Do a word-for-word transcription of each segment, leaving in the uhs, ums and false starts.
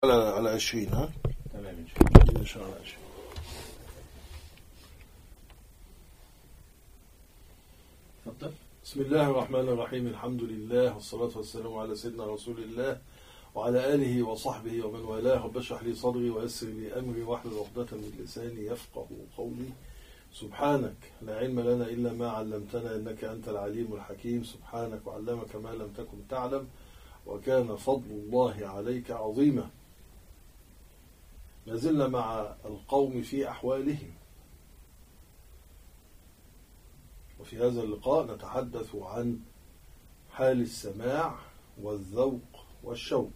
على على عشرين. ها تمام إن شاء الله. إن شاء الله عشرين. تفضل. بسم الله الرحمن الرحيم. الحمد لله والصلاة والسلام على سيدنا رسول الله وعلى آله وصحبه ومن والاه. رب اشرح لي صدري ويسر لي أمري واحلل عقدة من لساني يفقه قولي. سبحانك لا علم لنا إلا ما علمتنا إنك أنت العليم الحكيم. سبحانك وعلمك ما لم تكن تعلم وكان فضل الله عليك عظيما. ما زلنا مع القوم في أحوالهم، وفي هذا اللقاء نتحدث عن حال السماع والذوق والشوق،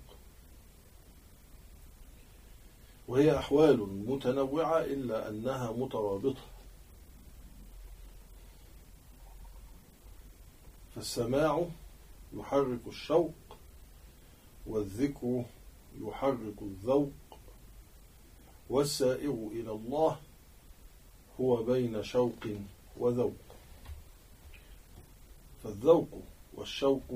وهي أحوال متنوعة إلا أنها مترابطة. فالسماع يحرك الشوق، والذكر يحرك الذوق، والسائر إلى الله هو بين شوق وذوق. فالذوق والشوق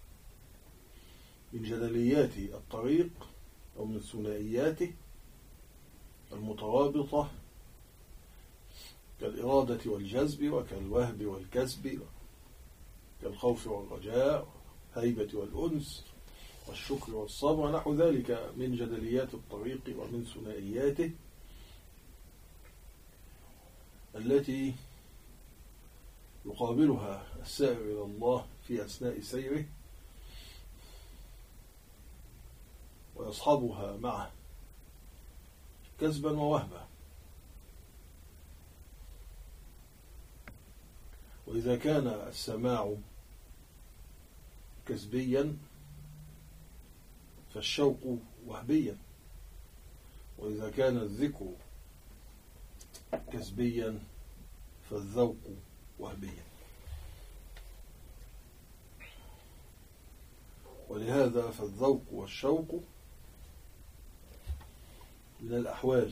من جدليات الطريق أو من ثنائياته المترابطة كالإرادة والجذب وكالوهب والكسب كالخوف والرجاء والهيبة والأنس والشكر والصبر ونحو ذلك من جدليات الطريق ومن ثنائياته التي يقابلها السائر إلى الله في أثناء سيره ويصحبها معه كسبا ووهبا. وإذا كان السماع كسبيا فالشوق وهبيا، وإذا كان الذكر كسبيا فالذوق وهبيا. ولهذا فالذوق والشوق من الأحوال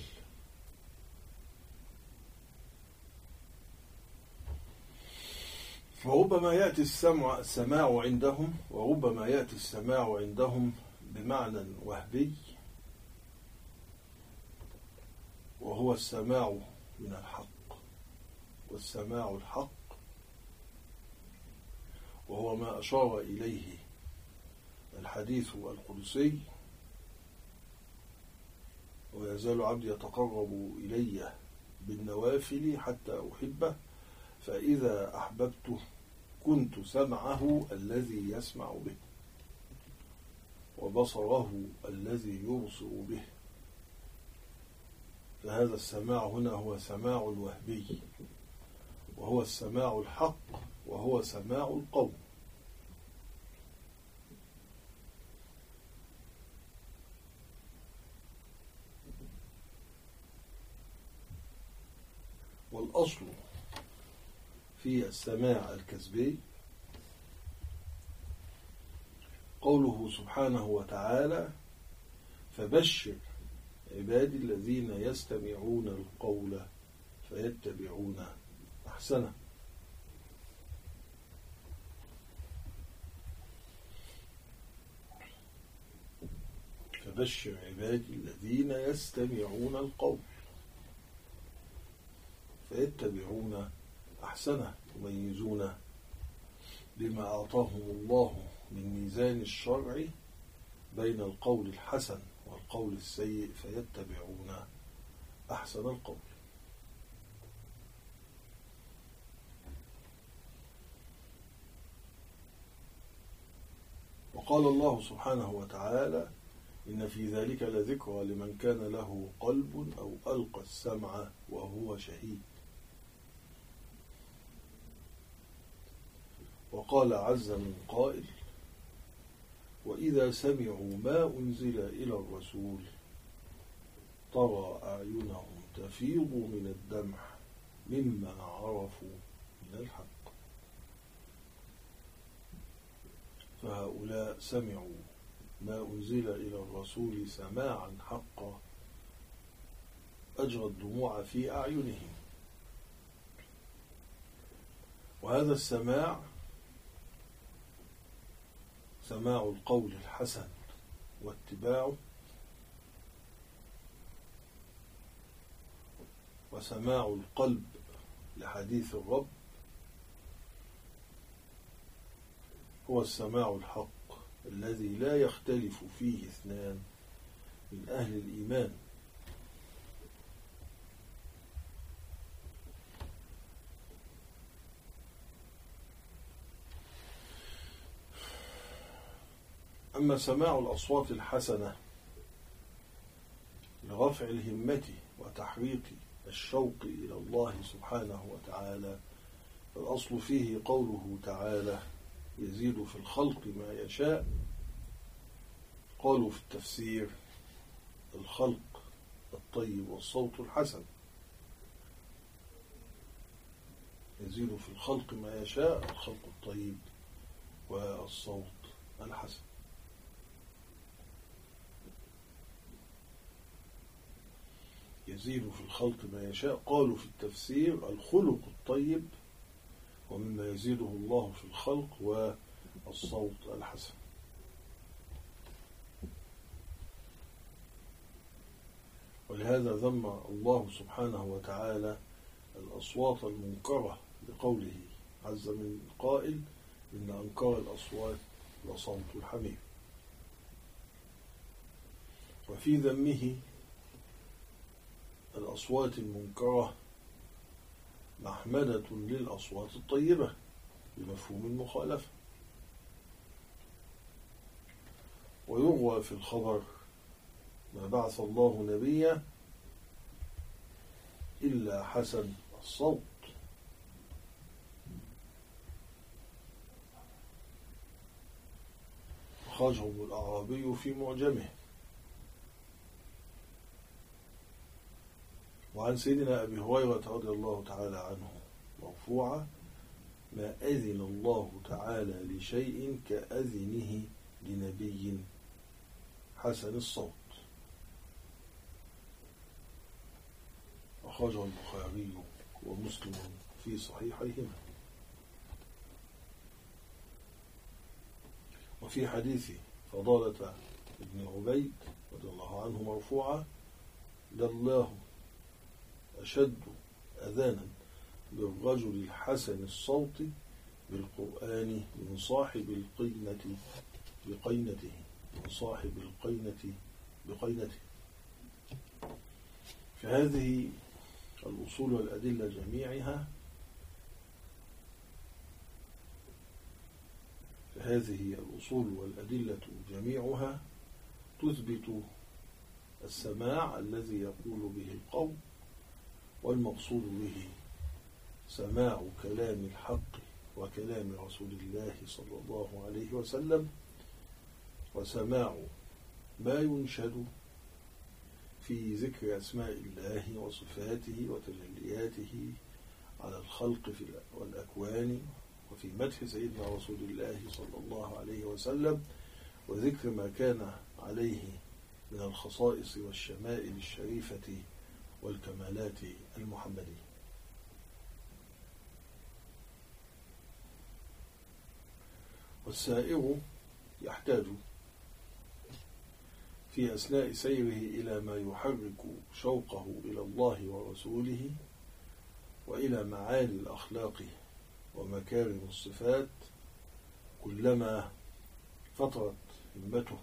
فربما يأتي السمع السماع عندهم وربما يأتي السماع عندهم بمعنى وهبي، وهو السماع من الحق. والسماع الحق وهو ما أشار إليه الحديث القدسي: ويزال عبدي يتقرب إلي بالنوافل حتى أحبه، فإذا أحببته كنت سمعه الذي يسمع به وبصره الذي يبصر به. فهذا السماع هنا هو سماع الوهبي، وهو السماع الحق، وهو سماع القوم. والأصل في السماع الكسبي قوله سبحانه وتعالى: فبشر عبادي الذين يستمعون القول فيتبعون أحسنه. فبشر عبادي الذين يستمعون القول فيتبعون أحسنه، يميزون بما أعطاهم الله من ميزان الشرع بين القول الحسن والقول السيء فيتبعون أحسن القول. وقال الله سبحانه وتعالى: إن في ذلك لذكرى لمن كان له قلب أو ألقى السمع وهو شهيد. وقال عز من قائل: وإذا سمعوا ما أنزل إلى الرسول ترى أعينهم تفيض من الدمع مما عرفوا من الحق. فهؤلاء سمعوا ما أنزل إلى الرسول سماعا حقا أجرى الدموع في أعينهم. وهذا السماع سماع القول الحسن واتباعه وسماع القلب لحديث الرب هو السماع الحق الذي لا يختلف فيه اثنان من أهل الإيمان. أما سماع الأصوات الحسنة لرفع الهمة وتحريك الشوق إلى الله سبحانه وتعالى، فالأصل فيه قوله تعالى: يزيد في الخلق ما يشاء. قالوا في التفسير: الخلق الطيب والصوت الحسن. يزيد في الخلق ما يشاء، الخلق الطيب والصوت الحسن. يزيد في الخلق ما يشاء. قالوا في التفسير: الخلق الطيب ومما يزيده الله في الخلق والصوت الحسن. ولهذا ذم الله سبحانه وتعالى الأصوات المنكرة بقوله عز من قائل: إن أنكر الأصوات لصوت الحمير. وفي ذمه الأصوات المنكرة محمدة للأصوات الطيبة بمفهوم المخالفة. ويروى في الخبر: ما بعث الله نبيا إلا حسن الصوت. أخرجه الأعرابي في معجمه. وعن سيدنا أبي هريرة رضي الله تعالى عنه مرفوعا: ما أذن الله تعالى لشيء كأذنه لنبي حسن الصوت. أخرجه البخاري ومسلم في صحيحيهما. وفي حديث فضالة ابن عبيد رضي الله عنه مرفوعا: لله أشد أذانا بالرجل الحسن الصوت بالقرآن من صاحب القينة بقينته من صاحب القينة بقينته. فهذه الأصول والأدلة جميعها فهذه الأصول والأدلة جميعها تثبت السماع الذي يقول به القوم، والمقصود به سماع كلام الحق وكلام رسول الله صلى الله عليه وسلم، وسماع ما ينشد في ذكر أسماء الله وصفاته وتجلياته على الخلق والأكوان، وفي مدح سيدنا رسول الله صلى الله عليه وسلم، وذكر ما كان عليه من الخصائص والشمائل الشريفة والكمالات المحمدية. والسائر يحتاج في أثناء سيره إلى ما يحرك شوقه إلى الله ورسوله، وإلى معالي الأخلاق ومكارم الصفات، كلما فترت همته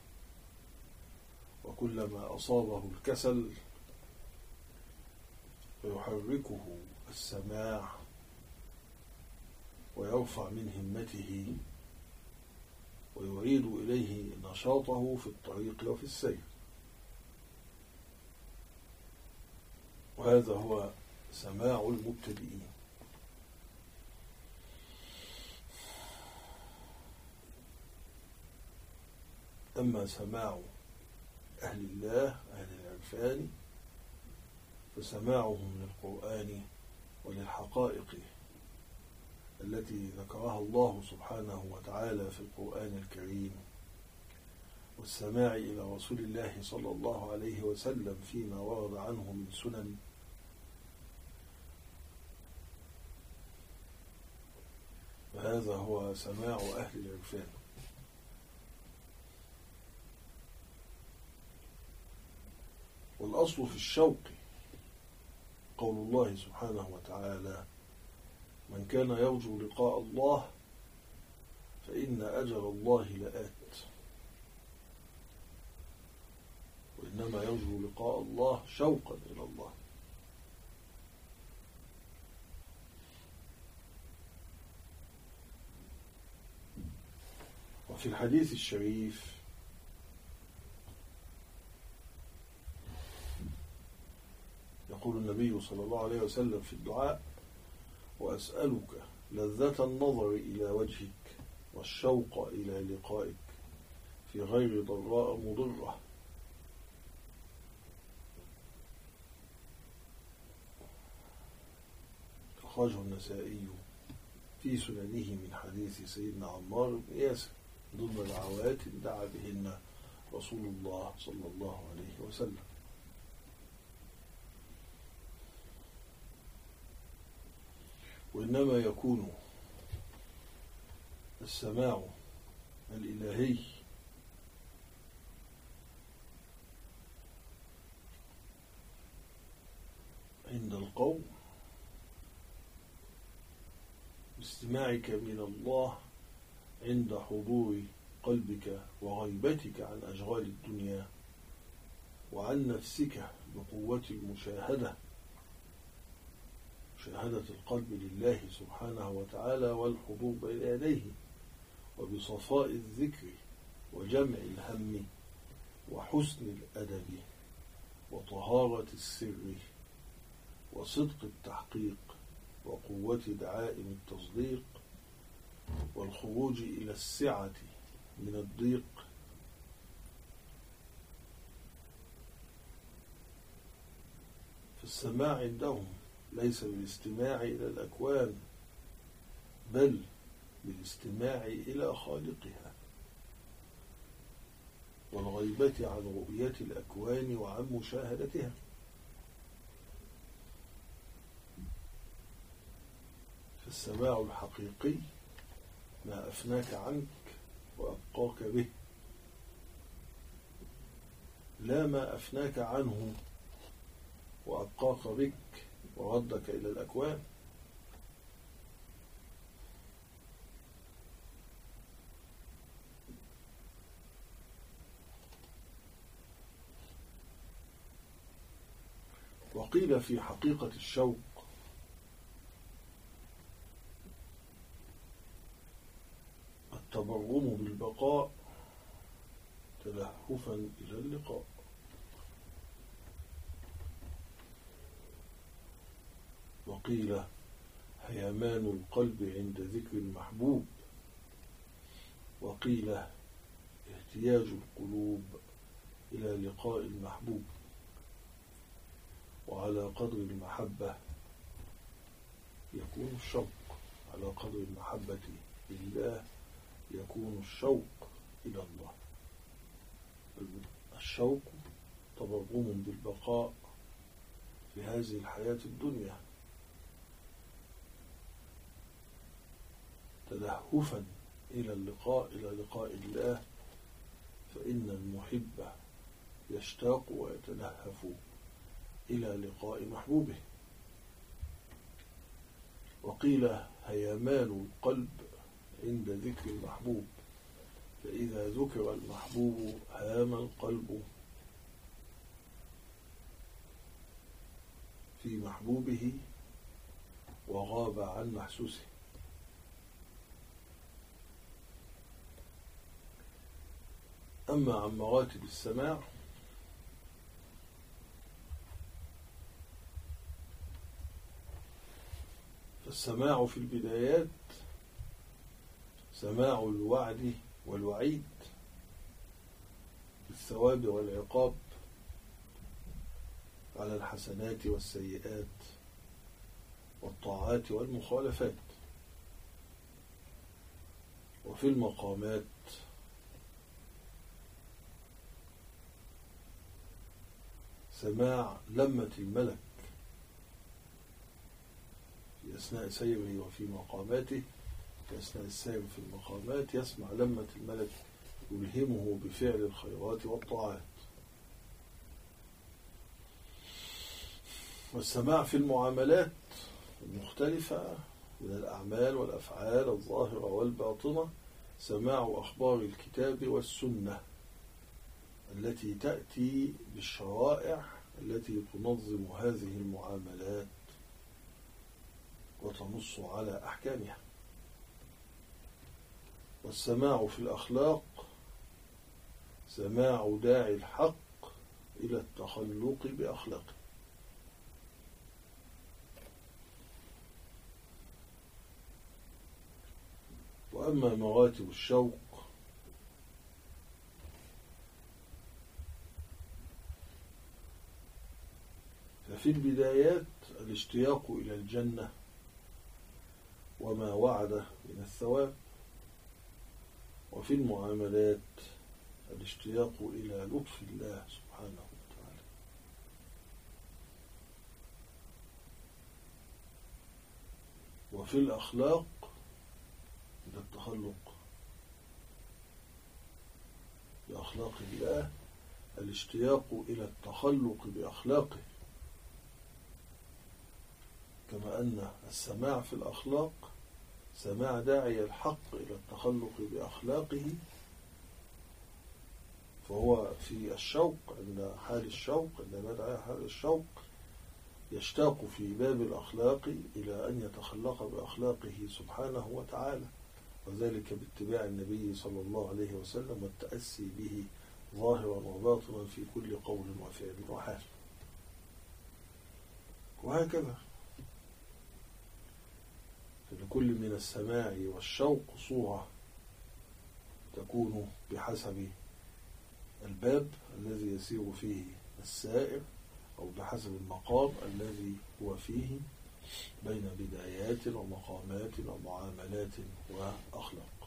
وكلما أصابه الكسل فيحركه السماع ويرفع من همته ويعيد إليه نشاطه في الطريق وفي السير. وهذا هو سماع المبتدئين. أما سماع أهل الله أهل العرفان فسماعهم للقرآن وللحقائق التي ذكرها الله سبحانه وتعالى في القرآن الكريم، والسماع إلى رسول الله صلى الله عليه وسلم فيما ورد عنه من سنن، وهذا هو سماع أهل العرفان. والأصل في الشوق قول الله سبحانه وتعالى: من كان يرجو لقاء الله فإن أجل الله لآت. وإنما يرجو لقاء الله شوقا إلى الله. وفي الحديث الشريف يقول النبي صلى الله عليه وسلم في الدعاء: وأسألك لذة النظر إلى وجهك والشوق إلى لقائك في غير ضراء مضرة. أخرجه النسائي في سننه من حديث سيدنا عمار بن ياسر ضمن دعوات دعا بهن رسول الله صلى الله عليه وسلم. وإنما يكون السماع الإلهي عند القوم باستماعك من الله عند حضور قلبك وغيبتك عن أشغال الدنيا وعن نفسك بقوة المشاهدة، مشاهدة القلب لله سبحانه وتعالى والحضور بين يديه، وبصفاء الذكر وجمع الهم وحسن الأدب وطهارة السر وصدق التحقيق وقوة دعائم التصديق والخروج إلى السعة من الضيق. فالسماع عندهم ليس بالاستماع إلى الأكوان بل بالاستماع إلى خالقها، والغيبة عن رؤية الأكوان وعن مشاهدتها. فالسماع الحقيقي ما أفناك عنك وأبقاك به، لا ما أفناك عنه وأبقاك بك وردك إلى الأكوان. وقيل في حقيقة الشوق: التبرم بالبقاء تلهفا إلى اللقاء. وقيل هيمان القلب عند ذكر المحبوب. وقيل احتياج القلوب إلى لقاء المحبوب. وعلى قدر المحبة يكون الشوق، على قدر المحبة لله يكون الشوق إلى الله. الشوق تبرم بالبقاء في هذه الحياة الدنيا، تلهفا إلى اللقاء إلى لقاء الله، فإن المحب يشتاق ويتلهف إلى لقاء محبوبه. وقيل هيمان القلب عند ذكر المحبوب، فإذا ذكر المحبوب هام القلب في محبوبه وغاب عن محسوسه. أما عن مراتب السماع فالسماع في البدايات سماع الوعد والوعيد بالثواب والعقاب على الحسنات والسيئات والطاعات والمخالفات. وفي المقامات سماع لمة الملك في أثناء سيره وفي مقاماته. في أثناء السير في المقامات يسمع لمة الملك يلهمه بفعل الخيرات والطاعات. والسماع في المعاملات المختلفة من الأعمال والأفعال الظاهرة والباطنة سماع أخبار الكتاب والسنة التي تأتي بالشرائع التي تنظم هذه المعاملات وتنص على أحكامها. والسماع في الأخلاق سماع داعي الحق إلى التخلق بأخلاقه. وأما مراتب الشوق ففي البدايات الاشتياق إلى الجنة وما وعد من الثواب، وفي المعاملات الاشتياق إلى لطف الله سبحانه وتعالى. وفي الأخلاق إلى التخلق بأخلاق الله الاشتياق إلى التخلق بأخلاقه، كما أن السماع في الأخلاق سماع داعي الحق إلى التخلق بأخلاقه، فهو في الشوق عند حال الشوق عندما يدعى حال الشوق يشتاق في باب الأخلاق إلى أن يتخلق بأخلاقه سبحانه وتعالى، وذلك باتباع النبي صلى الله عليه وسلم والتأسي به ظاهرا وباطنا في كل قول وفعل وحال. وهكذا لكل من السماع والشوق صورة تكون بحسب الباب الذي يسير فيه السائر أو بحسب المقام الذي هو فيه بين بدايات ومقامات ومعاملات وأخلاق.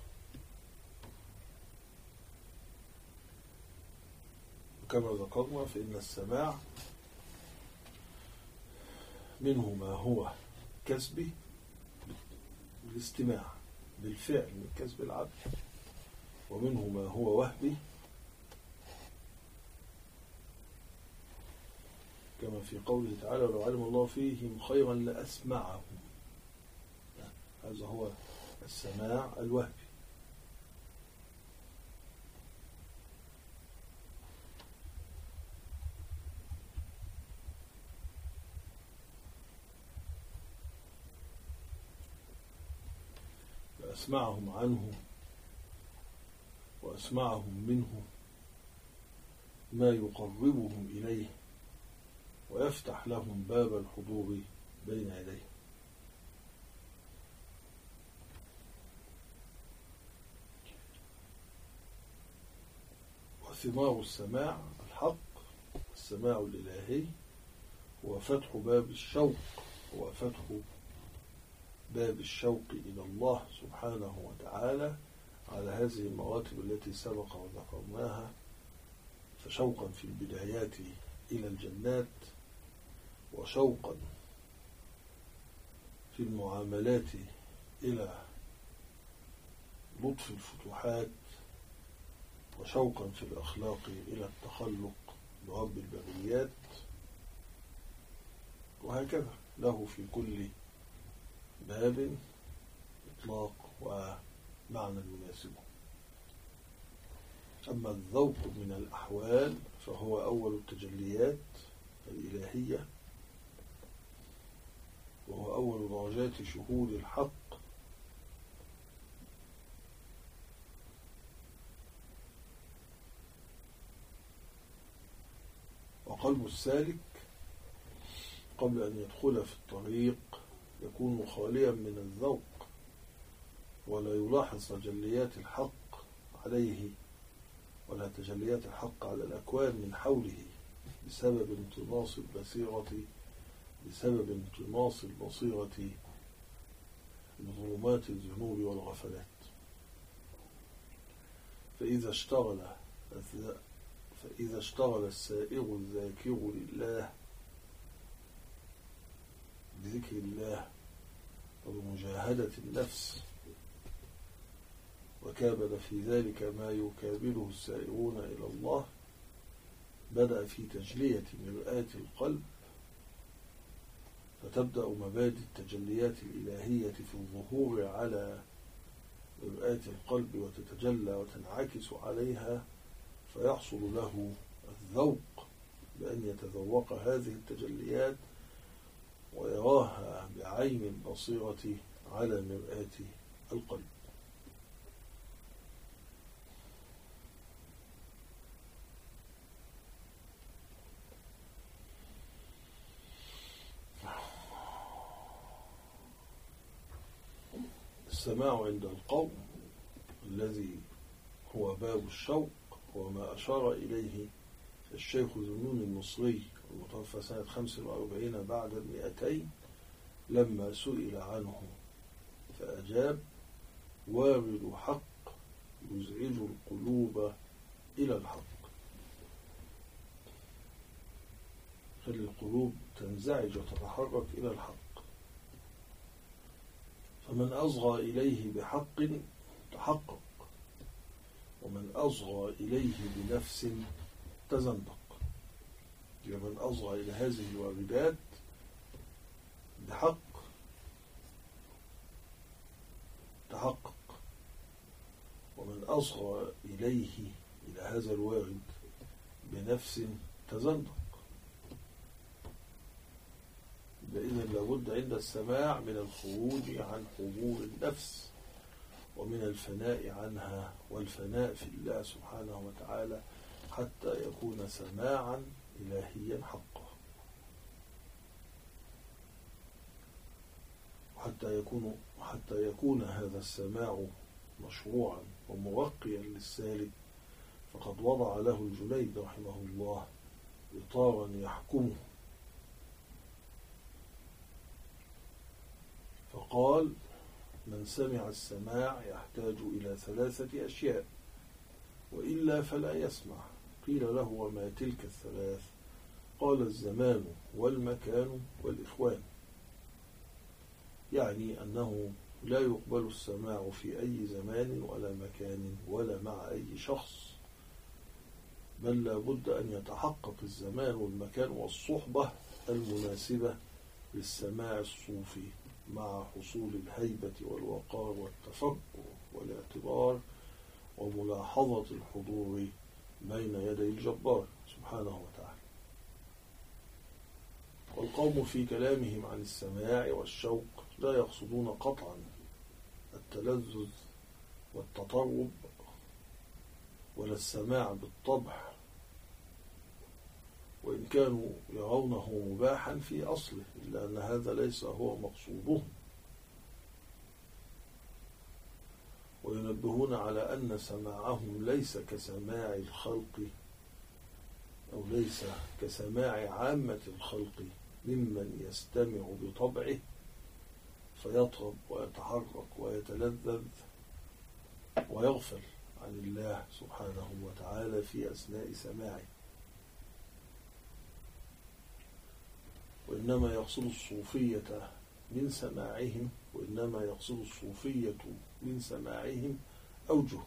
كما ذكرنا فإن السماع منه ما هو كسبي بالاستماع بالفعل من كسب العبد، ومنه ما هو وهبي كما في قوله تعالى لو علم الله فيهم خيرا لأسمعهم. هذا هو السماع الوهبي. أسمعهم عنه وأسمعهم منه ما يقربهم إليه ويفتح لهم باب الحضور بين يديه. وثمار السماع الحق السماع الإلهي هو فتح باب الشوق، هو فتح باب الشوق إلى الله سبحانه وتعالى على هذه المراتب التي سبق وذكرناها، فشوقا في البدايات إلى الجنات، وشوقا في المعاملات إلى لطف الفتوحات، وشوقا في الأخلاق إلى التخلق برب البريات، وهكذا له في كل باب إطلاق ومعنى يناسبه. أما الذوق من الأحوال فهو أول التجليات الإلهية، وهو أول درجات شهود الحق، وقلب السالك قبل أن يدخل في الطريق يكون خاليا من الذوق، ولا يلاحظ تجليات الحق عليه ولا تجليات الحق على الأكوان من حوله بسبب انطماس البصيرة بسبب انطماس البصيرة بظلمات الذنوب والغفلات. فإذا اشتغل فإذا اشتغل السائر الذاكر لله بذكر الله وبمجاهدة النفس، وكابد في ذلك ما يكابده السائرون إلى الله، بدأ في تجلية مرآة القلب فتبدأ مبادئ التجليات الإلهية في الظهور على مرآة القلب وتتجلى وتنعكس عليها، فيحصل له الذوق بأن يتذوق هذه التجليات ويراها بعين البصيرة على مرآة القلب. السماع عند القوم الذي هو باب الشوق هو ما أشار إليه الشيخ ذنون المصري المتوفى سنة خمس وأربعين بعد المئتين لما سئل عنه فأجاب: وارد حق يزعج القلوب إلى الحق. خلي القلوب تنزعج وتتحرك إلى الحق. فمن أصغى إليه بحق تحقق، ومن أصغى إليه بنفس تزندق. من أصغى إلى هذه الواردات بحق تحقق، ومن أصغى إليه إلى هذا الوارد بنفس تزندق. إذن لابد عند السماع من الخروج عن حضور النفس ومن الفناء عنها والفناء في الله سبحانه وتعالى حتى يكون سماعا إلهيا حقا، وحتى يكون حتى يكون هذا السماع مشروعا ومرقيا للسالك، فقد وضع له الجنيد رحمه الله إطارا يحكمه، فقال: من سمع السماع يحتاج إلى ثلاثة أشياء وإلا فلا يسمع. قيل له: وما تلك الثلاث؟ قال: الزمان والمكان والإخوان. يعني أنه لا يقبل السماع في أي زمان ولا مكان ولا مع أي شخص، بل لا بد أن يتحقق الزمان والمكان والصحبة المناسبة للسماع الصوفي مع حصول الهيبة والوقار والتفكر والاعتبار وملاحظة الحضور بين يدي الجبار سبحانه وتعالى. والقوم في كلامهم عن السماع والشوق لا يقصدون قطعا التلذذ والتطرب ولا السماع بالطبع، وإن كانوا يرونه مباحا في أصله، إلا أن هذا ليس هو مقصودهم. وينبهون على أن سماعهم ليس كسماع الخلق أو ليس كسماع عامة الخلق ممن يستمع بطبعه فيطرب ويتحرك ويتلذذ ويغفل عن الله سبحانه وتعالى في أثناء سماعه، وإنما يقصد الصوفية من سماعهم وإنما يقصد الصوفية من سماعهم أوجه،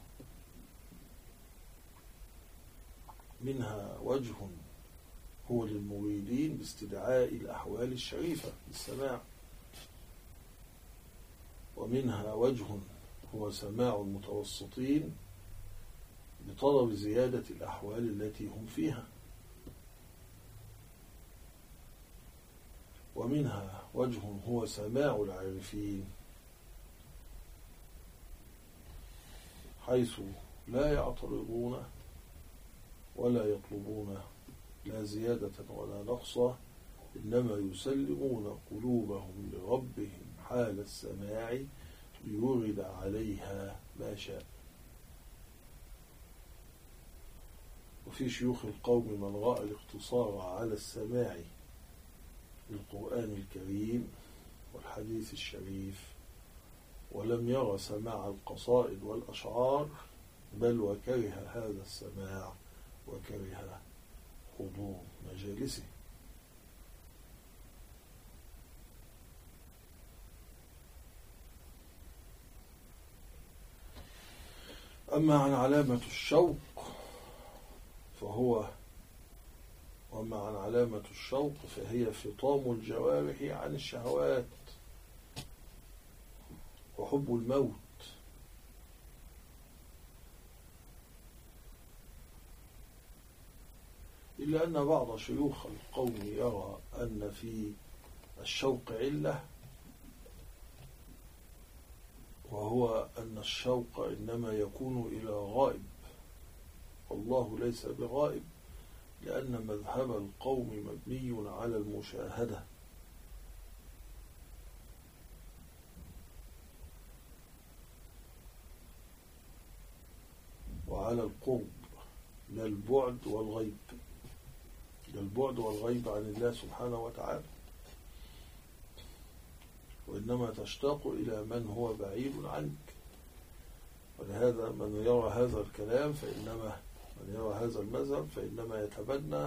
منها وجه هو للمريدين باستدعاء الأحوال الشريفة للسماع، ومنها وجه هو سماع المتوسطين بطلب زيادة الأحوال التي هم فيها، ومنها وجه هو سماع العارفين حيث لا يعترضون ولا يطلبون لا زيادة ولا نقصا، إنما يسلمون قلوبهم لربهم حال السماع ليورد عليها ما شاء. وفي شيوخ القوم من رأى الاقتصار على السماع للقرآن الكريم والحديث الشريف ولم يرى سماع القصائد والأشعار، بل وكره هذا السماع وكره حضور مجالسه. أما عن علامة الشوق فهو وأما عن علامة الشوق فهي فطام الجوارح عن الشهوات وحب الموت. إلا أن بعض شيوخ القوم يرى أن في الشوق علة، وهو أن الشوق إنما يكون إلى غائب، والله ليس بغائب، لأن مذهب القوم مبني على المشاهدة وعلى القرب، لا البعد والغيب، لا البعد والغيب عن الله سبحانه وتعالى، وإنما تشتاق إلى من هو بعيد عنك. ولهذا من يرى هذا الكلام فإنما من يرى هذا المذهب فإنما يتبنى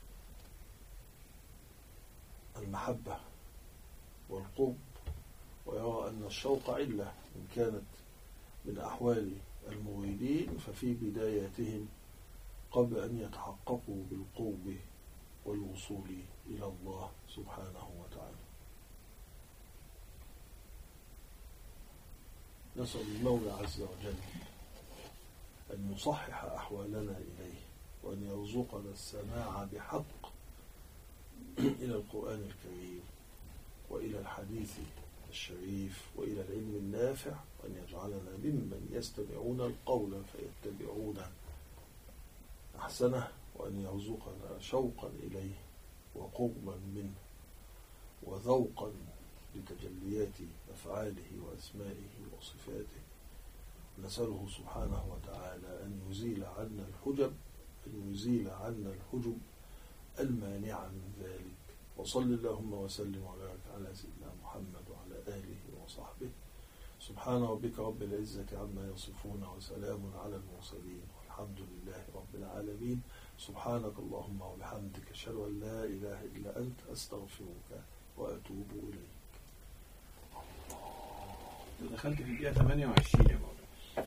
المحبة والقرب، ويرى أن الشوق علة إن كانت من أحوال المريدين ففي بداياتهم قبل أن يتحققوا بالقرب والوصول إلى الله سبحانه وتعالى. نسأل المولى عز وجل أن يصحح أحوالنا إليه، وأن يرزقنا السماع بحق إلى القرآن الكريم وإلى الحديث الشريف وإلى العلم النافع، وأن يجعلنا ممن يستمعون القول فيتبعون أحسنه، وأن يرزقنا شوقا إليه وقربا منه وذوقا لتجليات أفعاله وأسمائه وصفاته. نسأله سبحانه وتعالى أن يزيل عنا الحجب أن يزيل عنا الحجب المانعة من ذلك. وصل اللهم وسلم وبارك على سيدنا محمد وعلى آله وصحبه. سبحان ربك رب العزة عما يصفون وسلام على المرسلين والحمد لله رب العالمين. سبحانك اللهم وبحمدك أشهد أن لا إله إلا أنت أستغفرك وأتوب إليك. دخلت في الدقيقة ثمانية وعشرين.